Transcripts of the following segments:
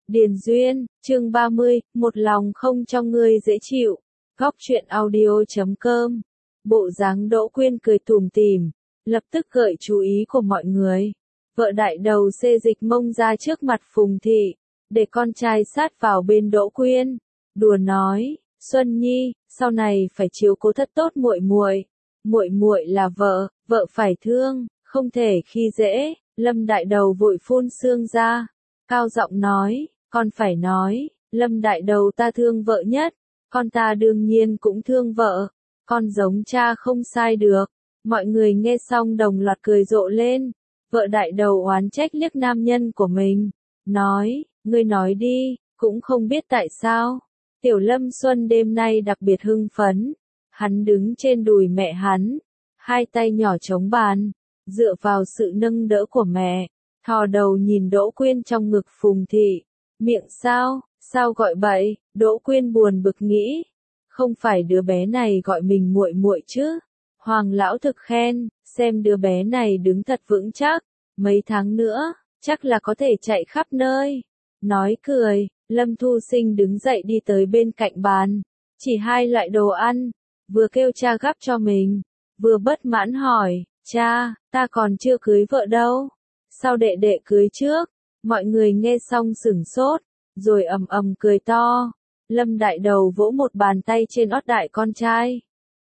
Điền Duyên, chương 30, một lòng không cho ngươi dễ chịu. Góc truyện audio.com. Bộ dáng Đỗ Quyên cười tủm tỉm, lập tức gợi chú ý của mọi người. Vợ đại đầu xê dịch mông ra trước mặt Phùng Thị, để con trai sát vào bên Đỗ Quyên, đùa nói, Xuân Nhi, sau này phải chiếu cố thật tốt muội muội. Muội muội là vợ, vợ phải thương, không thể khi dễ. Lâm đại đầu vội phun sương ra, cao giọng nói, con phải nói, Lâm đại đầu ta thương vợ nhất, con ta đương nhiên cũng thương vợ, con giống cha không sai được. Mọi người nghe xong đồng loạt cười rộ lên. Vợ đại đầu oán trách liếc nam nhân của mình, nói, ngươi nói đi, cũng không biết tại sao. Tiểu Lâm Xuân đêm nay đặc biệt hưng phấn, hắn đứng trên đùi mẹ hắn, hai tay nhỏ chống bàn, dựa vào sự nâng đỡ của mẹ, thò đầu nhìn Đỗ Quyên trong ngực Phùng Thị, miệng sao gọi bậy. Đỗ Quyên buồn bực nghĩ, không phải đứa bé này gọi mình muội muội chứ? Hoàng lão thực khen, xem đứa bé này đứng thật vững chắc, mấy tháng nữa, chắc là có thể chạy khắp nơi. Nói cười, Lâm Thu Sinh đứng dậy đi tới bên cạnh bàn, chỉ hai loại đồ ăn, vừa kêu cha gắp cho mình, vừa bất mãn hỏi, cha, ta còn chưa cưới vợ đâu, sao đệ đệ cưới trước? Mọi người nghe xong sửng sốt, rồi ầm ầm cười to. Lâm đại đầu vỗ một bàn tay trên ót đại con trai,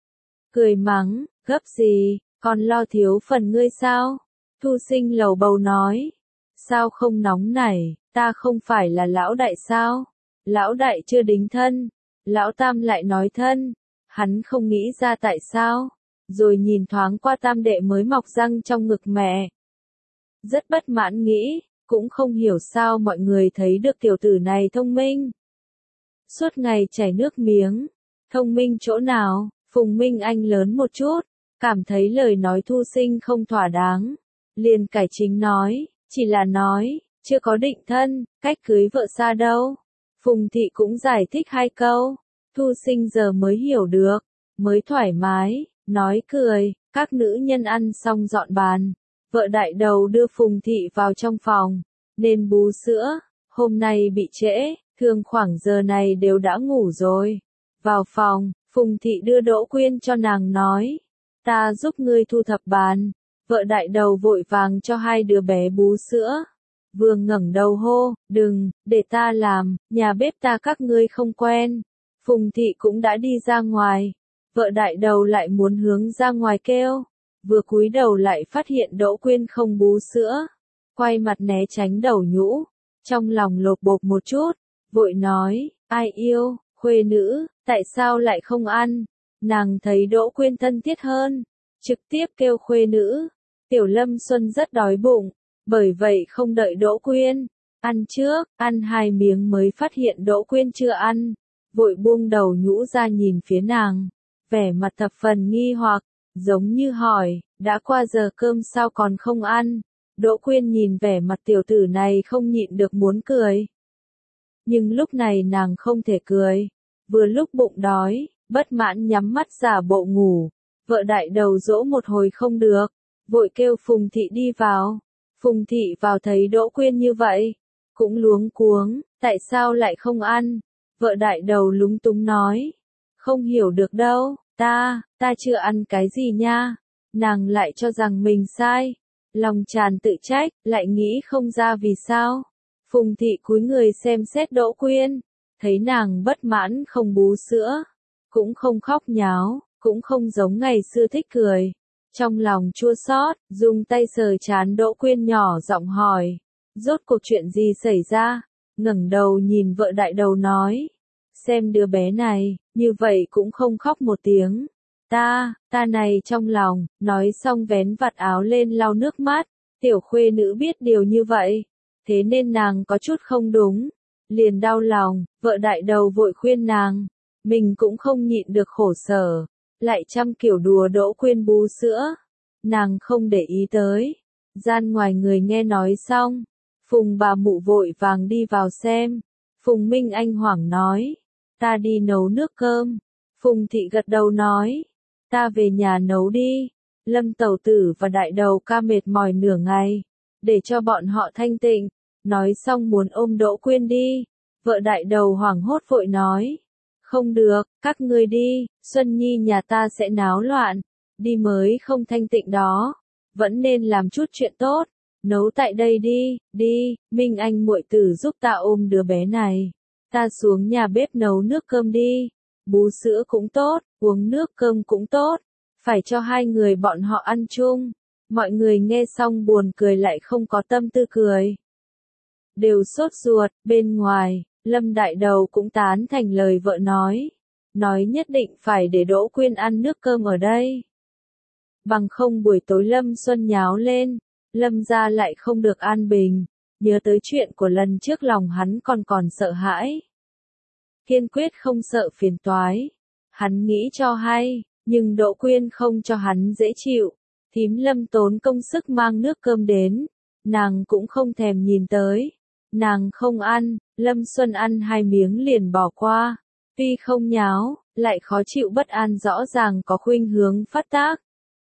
cười mắng, gấp gì, còn lo thiếu phần ngươi sao? Thu Sinh lầu bầu nói, sao không nóng nảy, ta không phải là lão đại sao? Lão đại chưa đính thân, lão tam lại nói thân, hắn không nghĩ ra tại sao, rồi nhìn thoáng qua tam đệ mới mọc răng trong ngực mẹ. Rất bất mãn nghĩ, cũng không hiểu sao mọi người thấy được tiểu tử này thông minh. Suốt ngày chảy nước miếng, thông minh chỗ nào? Phùng Minh Anh lớn một chút, cảm thấy lời nói Thu Sinh không thỏa đáng, liền cải chính nói, chỉ là nói, chưa có định thân, cách cưới vợ xa đâu. Phùng Thị cũng giải thích hai câu, Thu Sinh giờ mới hiểu được, mới thoải mái, nói cười. Các nữ nhân ăn xong dọn bàn, vợ đại đầu đưa Phùng Thị vào trong phòng, nên bú sữa, hôm nay bị trễ, thường khoảng giờ này đều đã ngủ rồi. Vào phòng, Phùng Thị đưa Đỗ Quyên cho nàng nói, ta giúp ngươi thu thập bàn. Vợ đại đầu vội vàng cho hai đứa bé bú sữa, vừa ngẩng đầu hô, đừng, để ta làm, nhà bếp ta các ngươi không quen. Phùng Thị cũng đã đi ra ngoài, vợ đại đầu lại muốn hướng ra ngoài kêu, vừa cúi đầu lại phát hiện Đỗ Quyên không bú sữa, quay mặt né tránh đầu nhũ, trong lòng lột bột một chút, vội nói, ai yêu, khuê nữ, tại sao lại không ăn? Nàng thấy Đỗ Quyên thân thiết hơn, trực tiếp kêu khuê nữ. Tiểu Lâm Xuân rất đói bụng, bởi vậy không đợi Đỗ Quyên ăn trước, ăn hai miếng mới phát hiện Đỗ Quyên chưa ăn, vội buông đầu nhũ ra nhìn phía nàng, vẻ mặt thập phần nghi hoặc, giống như hỏi, đã qua giờ cơm sao còn không ăn? Đỗ Quyên nhìn vẻ mặt tiểu tử này không nhịn được muốn cười. Nhưng lúc này nàng không thể cười, vừa lúc bụng đói, bất mãn nhắm mắt giả bộ ngủ, vợ đại đầu dỗ một hồi không được, vội kêu Phùng Thị đi vào. Phùng Thị vào thấy Đỗ Quyên như vậy, cũng luống cuống, tại sao lại không ăn? Vợ đại đầu lúng túng nói, không hiểu được đâu, ta chưa ăn cái gì nha. Nàng lại cho rằng mình sai, lòng tràn tự trách, lại nghĩ không ra vì sao. Phùng Thị cúi người xem xét Đỗ Quyên, thấy nàng bất mãn không bú sữa, cũng không khóc nháo, cũng không giống ngày xưa thích cười. Trong lòng chua xót, dùng tay sờ trán Đỗ Quyên nhỏ giọng hỏi, rốt cuộc chuyện gì xảy ra? Ngẩng đầu nhìn vợ đại đầu nói, xem đứa bé này, như vậy cũng không khóc một tiếng. Ta này trong lòng, nói xong vén vạt áo lên lau nước mắt, tiểu khuê nữ biết điều như vậy, thế nên nàng có chút không đúng, liền đau lòng, vợ đại đầu vội khuyên nàng, mình cũng không nhịn được khổ sở, lại trăm kiểu đùa Đỗ Quyên bú sữa, nàng không để ý tới. Gian ngoài người nghe nói xong, Phùng bà mụ vội vàng đi vào xem, Phùng Minh Anh hoảng nói, ta đi nấu nước cơm. Phùng Thị gật đầu nói, ta về nhà nấu đi. Lâm tẩu tử và đại đầu ca mệt mỏi nửa ngày, để cho bọn họ thanh tịnh, Nói xong muốn ôm Đỗ Quyên đi. Vợ đại đầu hoảng hốt vội nói. Không được, các ngươi đi, Xuân Nhi nhà ta sẽ náo loạn. Đi mới không thanh tịnh đó. Vẫn nên làm chút chuyện tốt. Nấu tại đây đi, đi, Minh Anh muội tử giúp ta ôm đứa bé này. Ta xuống nhà bếp nấu nước cơm đi. Bú sữa cũng tốt, uống nước cơm cũng tốt. Phải cho hai người bọn họ ăn chung. Mọi người nghe xong buồn cười lại không có tâm tư cười. Đều sốt ruột, bên ngoài, Lâm Đại Đầu cũng tán thành lời vợ nói. Nói nhất định phải để Đỗ Quyên ăn nước cơm ở đây. Bằng không buổi tối Lâm Xuân nháo lên, Lâm gia lại không được an bình. Nhớ tới chuyện của lần trước lòng hắn còn sợ hãi. Kiên quyết không sợ phiền toái. Hắn nghĩ cho hay, nhưng Đỗ Quyên không cho hắn dễ chịu. Thím Lâm tốn công sức mang nước cơm đến, nàng cũng không thèm nhìn tới. Nàng không ăn, Lâm Xuân ăn 2 miếng liền bỏ qua. Tuy không nháo, lại khó chịu bất an rõ ràng có khuynh hướng phát tác.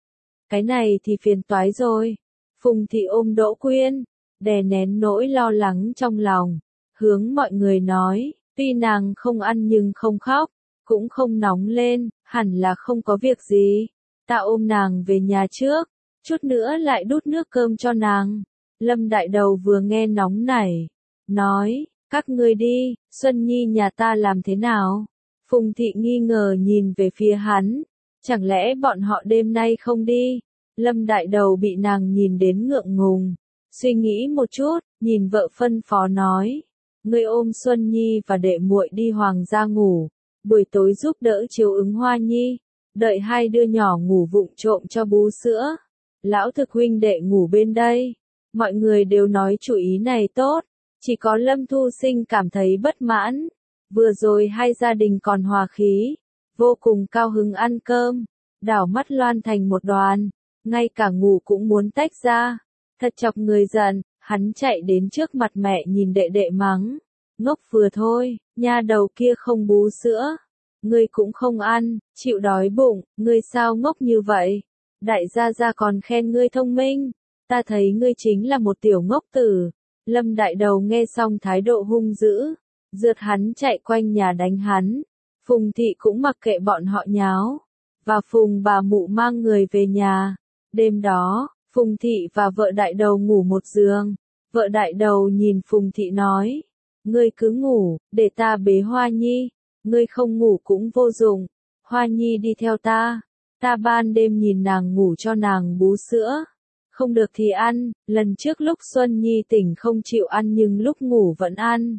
Cái này thì phiền toái rồi. Phùng Thị ôm Đỗ Quyên, đè nén nỗi lo lắng trong lòng, hướng mọi người nói, tuy nàng không ăn nhưng không khóc, cũng không nóng lên, hẳn là không có việc gì. Ta ôm nàng về nhà trước, chút nữa lại đút nước cơm cho nàng. Lâm Đại Đầu vừa nghe nóng nảy, nói, các ngươi đi, Xuân Nhi nhà ta làm thế nào? Phùng Thị nghi ngờ nhìn về phía hắn, chẳng lẽ bọn họ đêm nay không đi? Lâm Đại Đầu bị nàng nhìn đến ngượng ngùng, suy nghĩ một chút, nhìn vợ phân phó nói, ngươi ôm Xuân Nhi và đệ muội đi Hoàng gia ngủ, buổi tối giúp đỡ chiếu ứng Hoa Nhi, đợi hai đứa nhỏ ngủ vụng trộm cho bú sữa. Lão Thực huynh đệ ngủ bên đây. Mọi người đều nói chủ ý này tốt, chỉ có Lâm Thu Sinh cảm thấy bất mãn. Vừa rồi hai gia đình còn hòa khí, vô cùng cao hứng ăn cơm, đảo mắt loan thành một đoàn, ngay cả ngủ cũng muốn tách ra. Thật chọc người giận, hắn chạy đến trước mặt mẹ nhìn đệ đệ mắng. Ngốc vừa thôi, nha đầu kia không bú sữa. Ngươi cũng không ăn, chịu đói bụng, ngươi sao ngốc như vậy? Đại gia gia còn khen ngươi thông minh, ta thấy ngươi chính là một tiểu ngốc tử. Lâm Đại Đầu nghe xong thái độ hung dữ, rượt hắn chạy quanh nhà đánh hắn. Phùng Thị cũng mặc kệ bọn họ nháo, và Phùng bà mụ mang người về nhà. Đêm đó, Phùng Thị và vợ Đại Đầu ngủ một giường. Vợ Đại Đầu nhìn Phùng Thị nói, ngươi cứ ngủ, để ta bế Hoa Nhi. Ngươi không ngủ cũng vô dụng, Hoa Nhi đi theo ta. Ta ban đêm nhìn nàng ngủ cho nàng bú sữa. Không được thì ăn, lần trước lúc Xuân Nhi tỉnh không chịu ăn nhưng lúc ngủ vẫn ăn.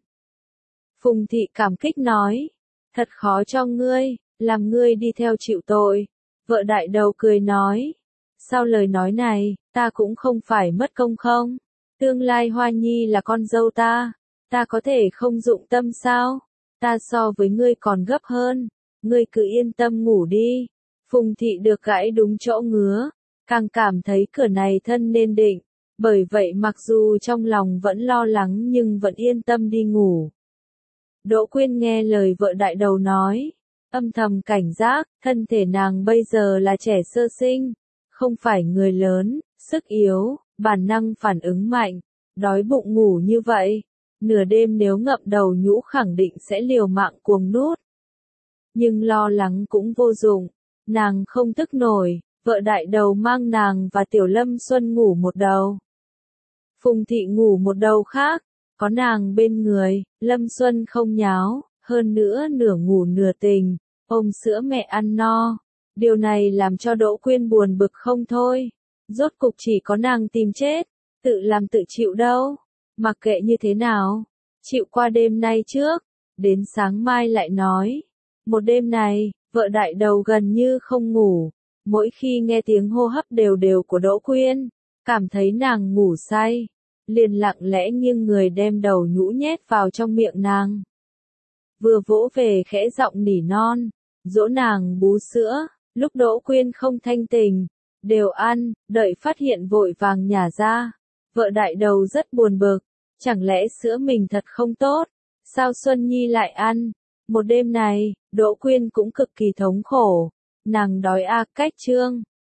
Phùng Thị cảm kích nói, thật khó cho ngươi, làm ngươi đi theo chịu tội. Vợ Đại Đầu cười nói, sao lời nói này, ta cũng không phải mất công không? Tương lai Hoa Nhi là con dâu ta có thể không dụng tâm sao? Ta so với ngươi còn gấp hơn, ngươi cứ yên tâm ngủ đi. Phùng Thị được gãi đúng chỗ ngứa, càng cảm thấy cửa này thân nên định, bởi vậy mặc dù trong lòng vẫn lo lắng nhưng vẫn yên tâm đi ngủ. Đỗ Quyên nghe lời vợ Đại Đầu nói, âm thầm cảnh giác, thân thể nàng bây giờ là trẻ sơ sinh, không phải người lớn, sức yếu, bản năng phản ứng mạnh, đói bụng ngủ như vậy. Nửa đêm nếu ngậm đầu nhũ khẳng định sẽ liều mạng cuồng nút. Nhưng lo lắng cũng vô dụng, nàng không thức nổi, vợ Đại Đầu mang nàng và Tiểu Lâm Xuân ngủ một đầu. Phùng Thị ngủ một đầu khác, có nàng bên người, Lâm Xuân không nháo, hơn nữa nửa ngủ nửa tình, ôm sữa mẹ ăn no. Điều này làm cho Đỗ Quyên buồn bực không thôi, rốt cục chỉ có nàng tìm chết, tự làm tự chịu đâu. Mặc kệ như thế nào, chịu qua đêm nay trước, đến sáng mai lại nói. Một đêm này, vợ Đại Đầu gần như không ngủ, mỗi khi nghe tiếng hô hấp đều đều của Đỗ Quyên, cảm thấy nàng ngủ say, liền lặng lẽ nghiêng người đem đầu nhũ nhét vào trong miệng nàng. Vừa vỗ về khẽ giọng nỉ non, dỗ nàng bú sữa, lúc Đỗ Quyên không thanh tình, đều ăn, đợi phát hiện vội vàng nhả ra. Vợ Đại Đầu rất buồn bực, chẳng lẽ sữa mình thật không tốt, sao Xuân Nhi lại ăn? Một đêm này, Đỗ Quyên cũng cực kỳ thống khổ, nàng đói cách chương.